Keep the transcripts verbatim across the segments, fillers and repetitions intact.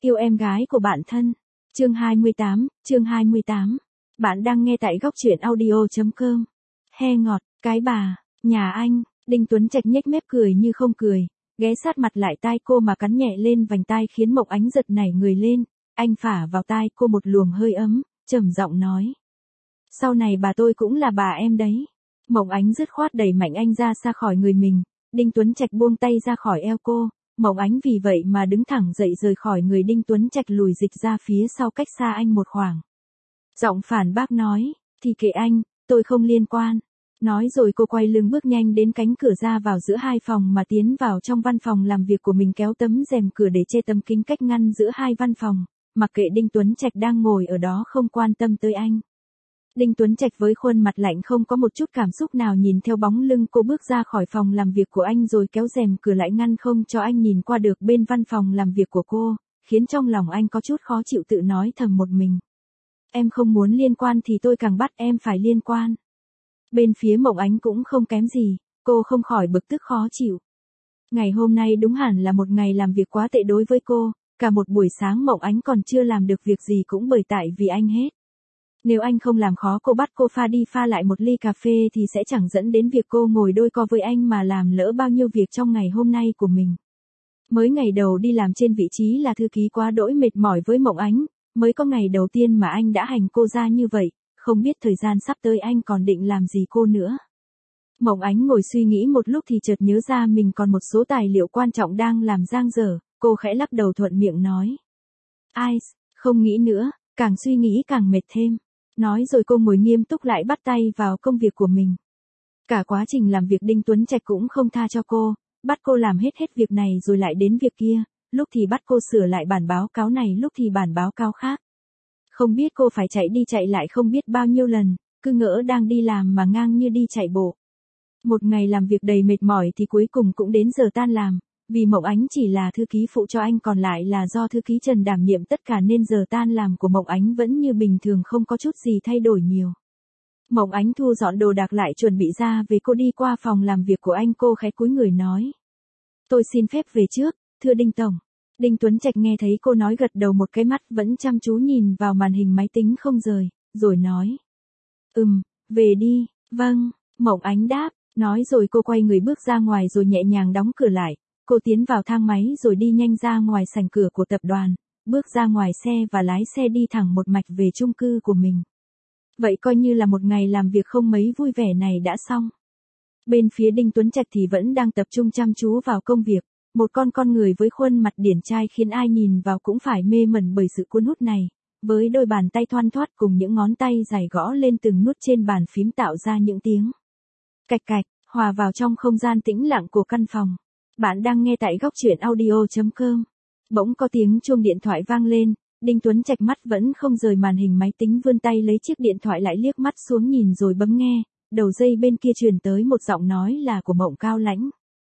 Yêu em gái của bạn thân. Chương hai mươi tám, chương hai mươi tám. Bạn đang nghe tại góc truyện audio chấm com. He ngọt, cái bà, nhà anh, Đinh Tuấn Trạch nhếch mép cười như không cười, ghé sát mặt lại tai cô mà cắn nhẹ lên vành tai khiến Mộng Ánh giật nảy người lên, anh phả vào tai cô một luồng hơi ấm, trầm giọng nói. Sau này bà tôi cũng là bà em đấy. Mộng Ánh dứt khoát đẩy mạnh anh ra xa khỏi người mình, Đinh Tuấn Trạch buông tay ra khỏi eo cô, Mộng Ánh vì vậy mà đứng thẳng dậy rời khỏi người Đinh Tuấn Trạch lùi dịch ra phía sau cách xa anh một khoảng. Giọng phản bác nói, thì kệ anh, tôi không liên quan. Nói rồi cô quay lưng bước nhanh đến cánh cửa ra vào giữa hai phòng mà tiến vào trong văn phòng làm việc của mình, kéo tấm rèm cửa để che tấm kính cách ngăn giữa hai văn phòng, mặc kệ Đinh Tuấn Trạch đang ngồi ở đó không quan tâm tới anh. Đinh Tuấn Trạch với khuôn mặt lạnh không có một chút cảm xúc nào nhìn theo bóng lưng cô bước ra khỏi phòng làm việc của anh rồi kéo rèm cửa lại ngăn không cho anh nhìn qua được bên văn phòng làm việc của cô, khiến trong lòng anh có chút khó chịu, tự nói thầm một mình. Em không muốn liên quan thì tôi càng bắt em phải liên quan. Bên phía Mộng Ánh cũng không kém gì, cô không khỏi bực tức khó chịu. Ngày hôm nay đúng hẳn là một ngày làm việc quá tệ đối với cô, cả một buổi sáng Mộng Ánh còn chưa làm được việc gì cũng bởi tại vì anh hết. Nếu anh không làm khó cô bắt cô pha đi pha lại một ly cà phê thì sẽ chẳng dẫn đến việc cô ngồi đôi co với anh mà làm lỡ bao nhiêu việc trong ngày hôm nay của mình. Mới ngày đầu đi làm trên vị trí là thư ký quá đỗi mệt mỏi với Mộng Ánh, mới có ngày đầu tiên mà anh đã hành cô ra như vậy, không biết thời gian sắp tới anh còn định làm gì cô nữa. Mộng Ánh ngồi suy nghĩ một lúc thì chợt nhớ ra mình còn một số tài liệu quan trọng đang làm dang dở, cô khẽ lắc đầu thuận miệng nói. Ai, không nghĩ nữa, càng suy nghĩ càng mệt thêm. Nói rồi cô ngồi nghiêm túc lại bắt tay vào công việc của mình. Cả quá trình làm việc Đinh Tuấn Trạch cũng không tha cho cô, bắt cô làm hết hết việc này rồi lại đến việc kia, lúc thì bắt cô sửa lại bản báo cáo này lúc thì bản báo cáo khác. Không biết cô phải chạy đi chạy lại không biết bao nhiêu lần, cứ ngỡ đang đi làm mà ngang như đi chạy bộ. Một ngày làm việc đầy mệt mỏi thì cuối cùng cũng đến giờ tan làm, vì Mộng Ánh chỉ là thư ký phụ cho anh còn lại là do thư ký Trần đảm nhiệm tất cả nên giờ tan làm của Mộng Ánh vẫn như bình thường không có chút gì thay đổi nhiều. Mộng Ánh thu dọn đồ đạc lại chuẩn bị ra về, cô đi qua phòng làm việc của anh, cô khẽ cúi người nói. Tôi xin phép về trước, thưa Đinh Tổng. Đinh Tuấn Trạch nghe thấy cô nói gật đầu một cái, mắt vẫn chăm chú nhìn vào màn hình máy tính không rời, rồi nói. Ừm, về đi, vâng, Mộng Ánh đáp, nói rồi cô quay người bước ra ngoài rồi nhẹ nhàng đóng cửa lại. Cô tiến vào thang máy rồi đi nhanh ra ngoài sảnh cửa của tập đoàn, bước ra ngoài xe và lái xe đi thẳng một mạch về chung cư của mình. Vậy coi như là một ngày làm việc không mấy vui vẻ này đã xong. Bên phía Đinh Tuấn Trạch thì vẫn đang tập trung chăm chú vào công việc, một con con người với khuôn mặt điển trai khiến ai nhìn vào cũng phải mê mẩn bởi sự cuốn hút này, với đôi bàn tay thoăn thoắt cùng những ngón tay dài gõ lên từng nút trên bàn phím tạo ra những tiếng cạch cạch, hòa vào trong không gian tĩnh lặng của căn phòng. Bạn đang nghe tại góc truyện audio chấm com. Bỗng có tiếng chuông điện thoại vang lên, Đinh Tuấn Trạch mắt vẫn không rời màn hình máy tính, vươn tay lấy chiếc điện thoại lại liếc mắt xuống nhìn rồi bấm nghe, đầu dây bên kia truyền tới một giọng nói là của Mộng Cao Lãnh.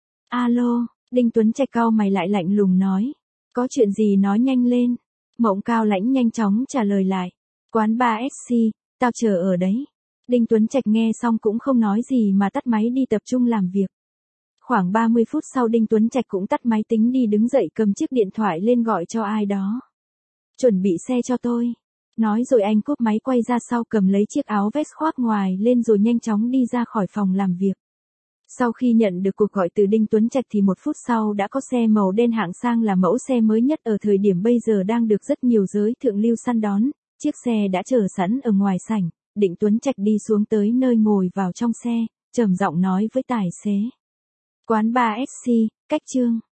Alo, Đinh Tuấn Trạch cau mày lại lạnh lùng nói. Có chuyện gì nói nhanh lên. Mộng Cao Lãnh nhanh chóng trả lời lại. Quán ba ét xê, tao chờ ở đấy. Đinh Tuấn Trạch nghe xong cũng không nói gì mà tắt máy đi tập trung làm việc. Khoảng ba mươi phút sau Đinh Tuấn Trạch cũng tắt máy tính đi, đứng dậy cầm chiếc điện thoại lên gọi cho ai đó. Chuẩn bị xe cho tôi. Nói rồi anh cúp máy quay ra sau cầm lấy chiếc áo vest khoác ngoài lên rồi nhanh chóng đi ra khỏi phòng làm việc. Sau khi nhận được cuộc gọi từ Đinh Tuấn Trạch thì một phút sau đã có xe màu đen hạng sang là mẫu xe mới nhất ở thời điểm bây giờ đang được rất nhiều giới thượng lưu săn đón. Chiếc xe đã chờ sẵn ở ngoài sảnh, Đinh Tuấn Trạch đi xuống tới nơi ngồi vào trong xe, trầm giọng nói với tài xế. Quán ba ét xê, cách Trương.